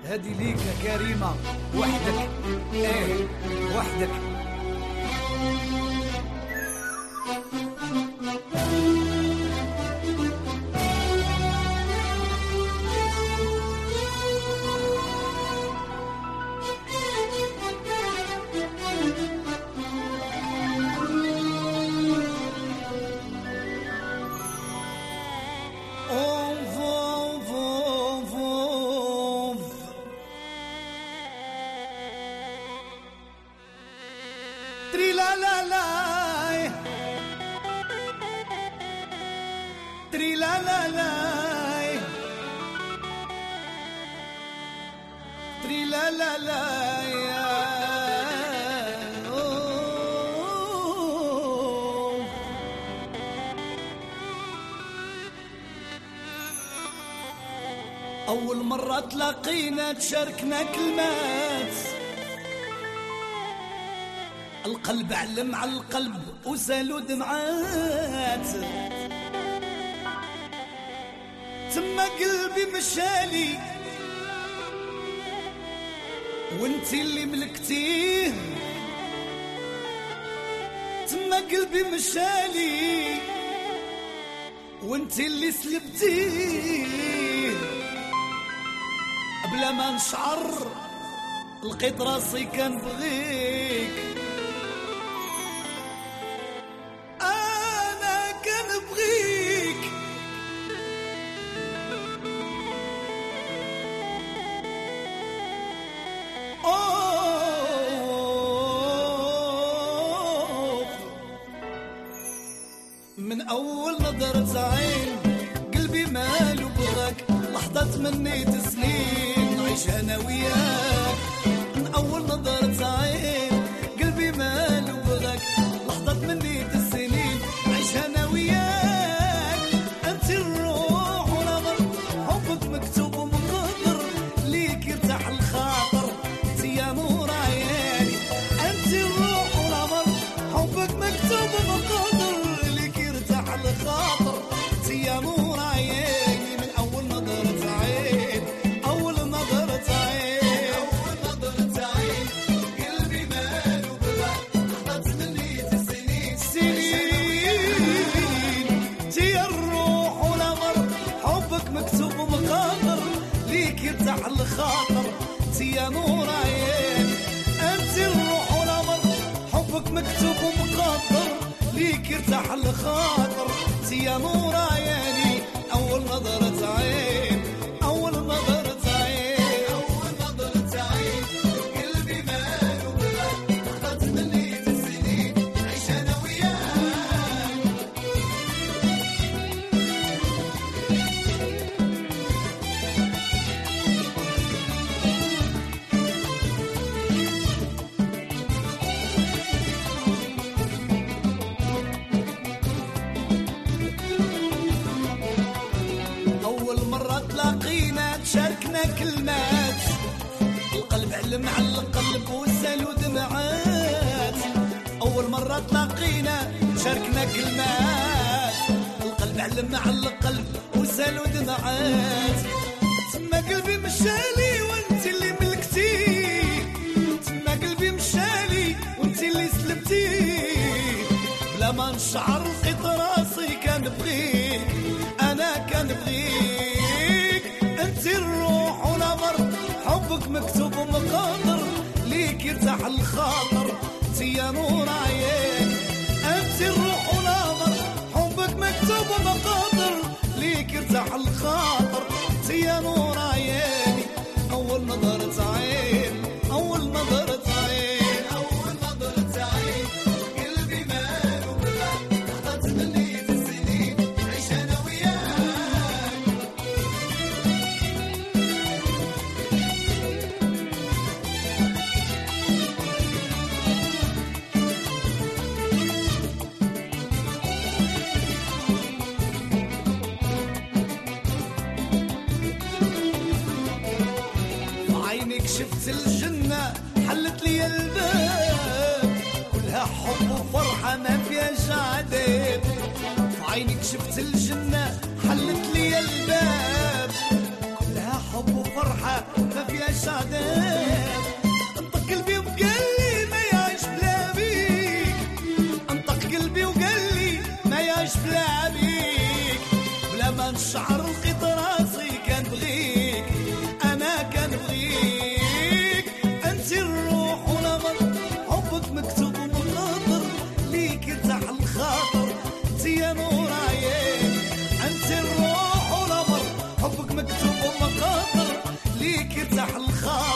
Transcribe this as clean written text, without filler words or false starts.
هادي ليك يا كريمة وحدك، ايه وحدك. تري لا لا لا تري لا لا لا تري لا لا لا أول مرة تلاقينا تشاركنا كلمات، القلب علم على القلب وسالوا دمعات، تما قلبي مشالي وانتي اللي ملكتيه، تما قلبي مشالي وانتي اللي سلبتيه، بلا ما نشعر لقيت راسي كان بغيك، انا كان بغيك، من اول نظرة عين قلبي مالو بغاك، لحظة تمنيت سنين نعيش انا وياك، من اول نظرة عين قلبي مالو بغاك، لحظة تمنيت السنين نعيش انا وياك، انت الروح ونظر حبك مكتوب ومقدر، ليك يرتاح الخاطر انت يا نور عيالي، انت الروح ونظر حبك مكتوب ومقدر، ليك يرتاح الخاطر انت يا نور عيالي، من اول نظرة عين اول نظرة عين اول نظرة عين قلبي مالو بغاك، لحظة تمنيت السنين سنين، انتي الروح ونظر حبك مكتوب ومقدر، ليك يرتاح الخاطر انتي يا نور عين، انتي الروح ونظر حبك مكتوب ومقدر، ليك يرتاح الخاطر انتي يا نور عيني، اول نظرة عين اول نظرة عين اول نظرة عين قلبي مالو بغاك، لحظة تمنيت السنين نعيش انا وياك. أول مرة تلاقينا تشاركنا كلمات، القلب علم على القلب وسالوا دمعات، أول مرة تلاقينا تشاركنا كلمات، القلب علم على القلب وسالوا دمعات، تما قلبي مشالي وانت اللي ملكتيه، تما قلبي مشالي وانت اللي سلبتيه، بلا ما نشعر لقيت راسي كان بغيك، انا كان بغيك، انت الروح ونظر حبك مكتوب ومقدر، ليك يرتاح الخاطر انت يا نور عيني، انت الروح ونظر حبك مكتوب ومقدر، ليك يرتاح الخاطر انت يا نور عيني، اول نظرة عين اول نظرة عين اول نظرة عين قلبي مالو بغاك، لحظة تمنيت السنين نعيش انا وياك. عينك شفت الجنة حلت لي الباب، كلها حب وفرحة ما فيهاش عذاب، عينك شفت الجنة حلت لي الباب، كلها حب وفرحة ما فيهاش ليك يرتاح الخاطر.